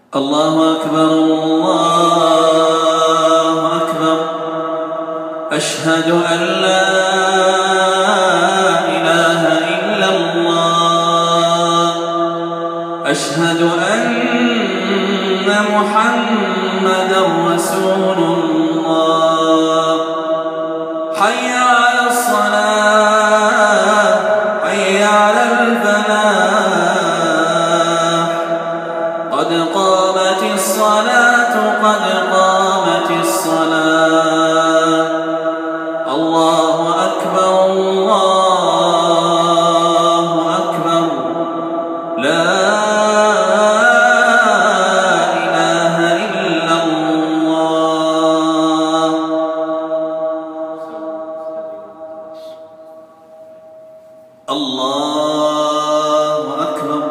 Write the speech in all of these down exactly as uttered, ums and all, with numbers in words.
الله أكبر الله أكبر. أشهد أن لا إله إلا الله. أشهد أن محمدا رسول الله. حي على الصلاة، حي على الفلاح. قد قامت الصلاة، قد قامت الصلاة. الله أكبر الله أكبر. لا إله إلا الله. الله أكبر.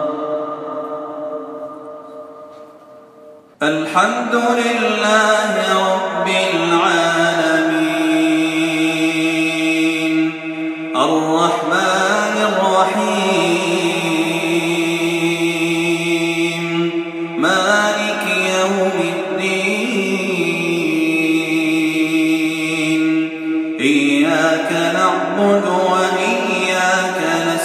الحمد لله رب العالمين الرحمن الرحيم مالك يوم الدين. إياك نعبد وإياك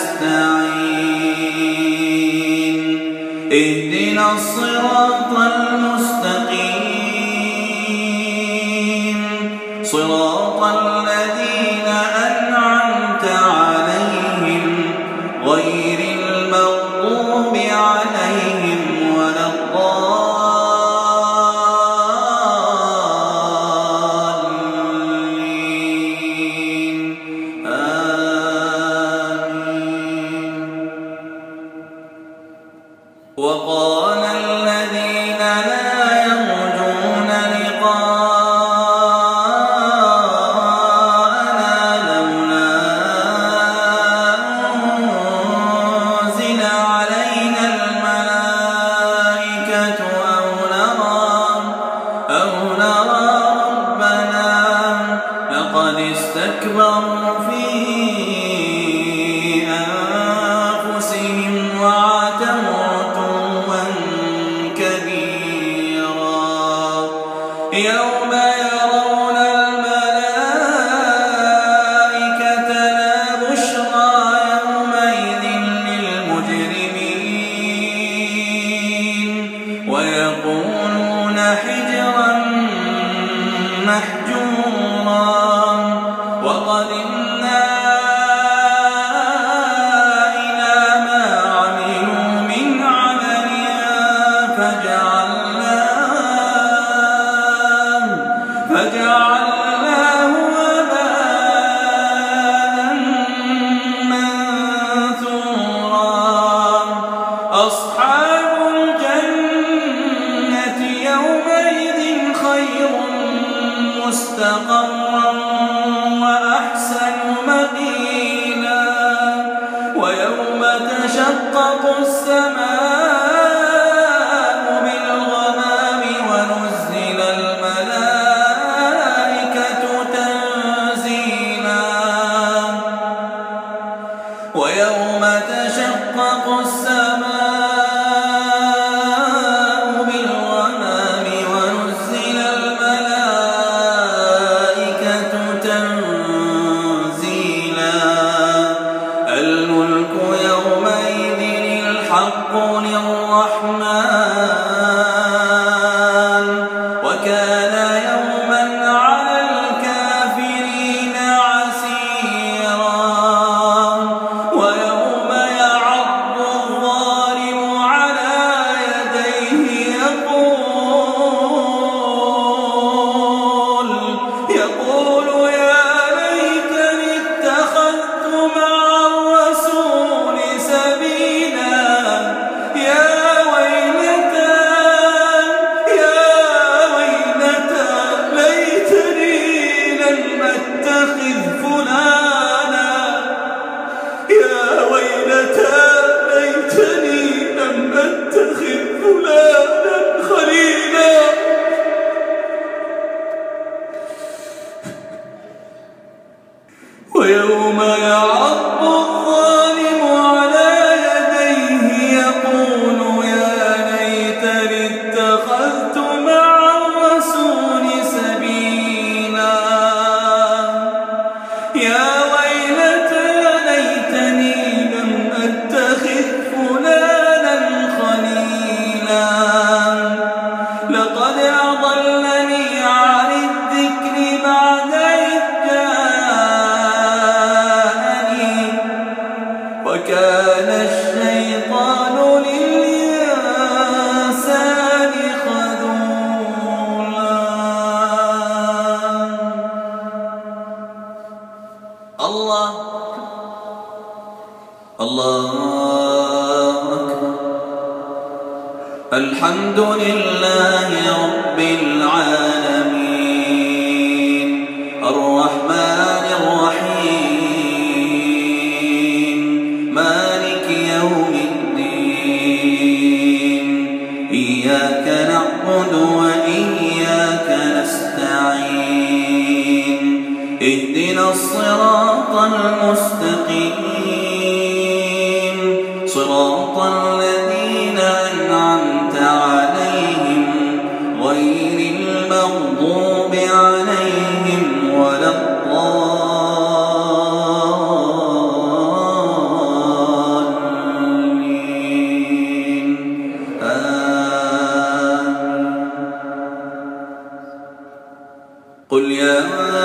نستعين. اهدنا الصراط المستقيم صراط الذين أنعمت عليهم غير المغضوب عليهم ولا الضالين. آمين. وقال الذين لا يرجون لقاءنا لولا أنزل علينا الملائكة أو نرى أو نرى ربنا لقد استكبروا في أنفسهم وعتوا عتوا كبيرا. يوم يرون الملائكة لا بشرى يومئذ للمجرمين ويقولون حجرا محجورا. وقدمنا إلى ما عملوا من عمل فجعلناه فجعلناه هباء منثورا. أصحاب الجنة يومئذ خير مستقرا وأحسن مقيلا. ويوم تشقق السماء بالغمام ونزل الملائكة تنزيلا. ويوم تشقق السماء بالغمام ونزل الملائكة الحمد لله رب العالمين الرحمن الرحيم مالك يوم الدين إياك نعبد وإياك نستعين اهدنا الصراط المستقيم صراط الذين أنعمت عليهم غير المغضوب عليهم ولا الضالين آمين. قل يا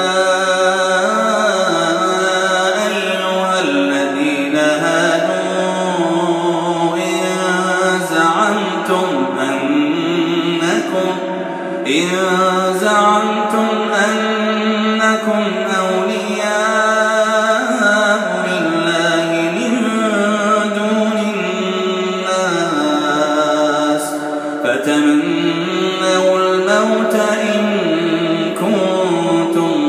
إن زعمتم أنكم أولياء لله من دون الناس فتمنوا الموت إن كنتم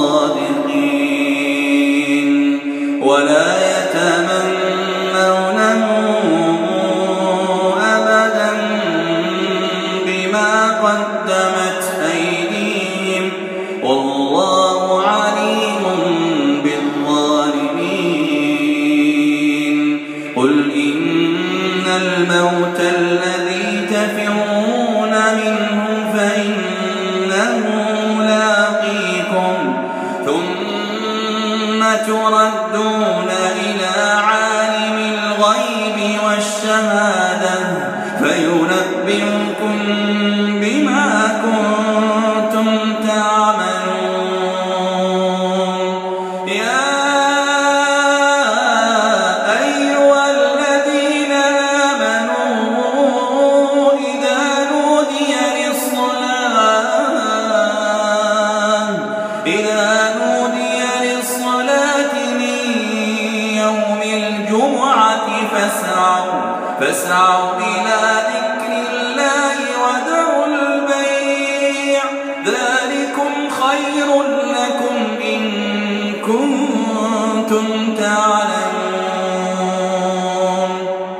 صادقين ولا يتمنونه أبدا بما قدمت أيديهم والله عليم بالظالمين. قل إن الموت الذي تفرون منه فإنه لاقيكم ثم تردون إلى عالم الغيب والشهادة فينبئكم بما كنتم تعملون. يا أيها الذين آمنوا إذا نودي للصلاة إذا نودي للصلاة من يوم الجمعة فاسعوا فاسعوا إلى ذكر الله وذروا البيع ذلكم خير لكم إن كنتم تعلمون.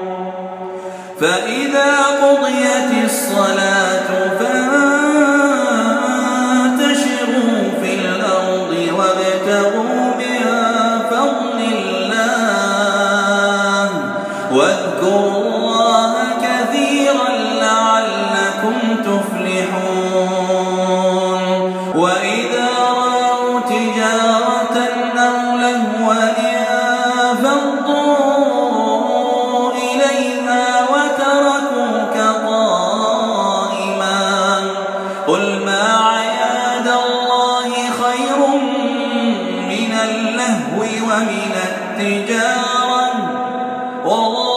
فإذا قضيت الصلاة فانتشروا في الأرض وابتغوا من فضل الله واذكروا الله كثيرا لعلكم تفلحون. وإذا رأوا تجارة أو لهوا انفضوا إليها وتركوك قائما قل ما عند الله خير من اللهو ومن التجارة والله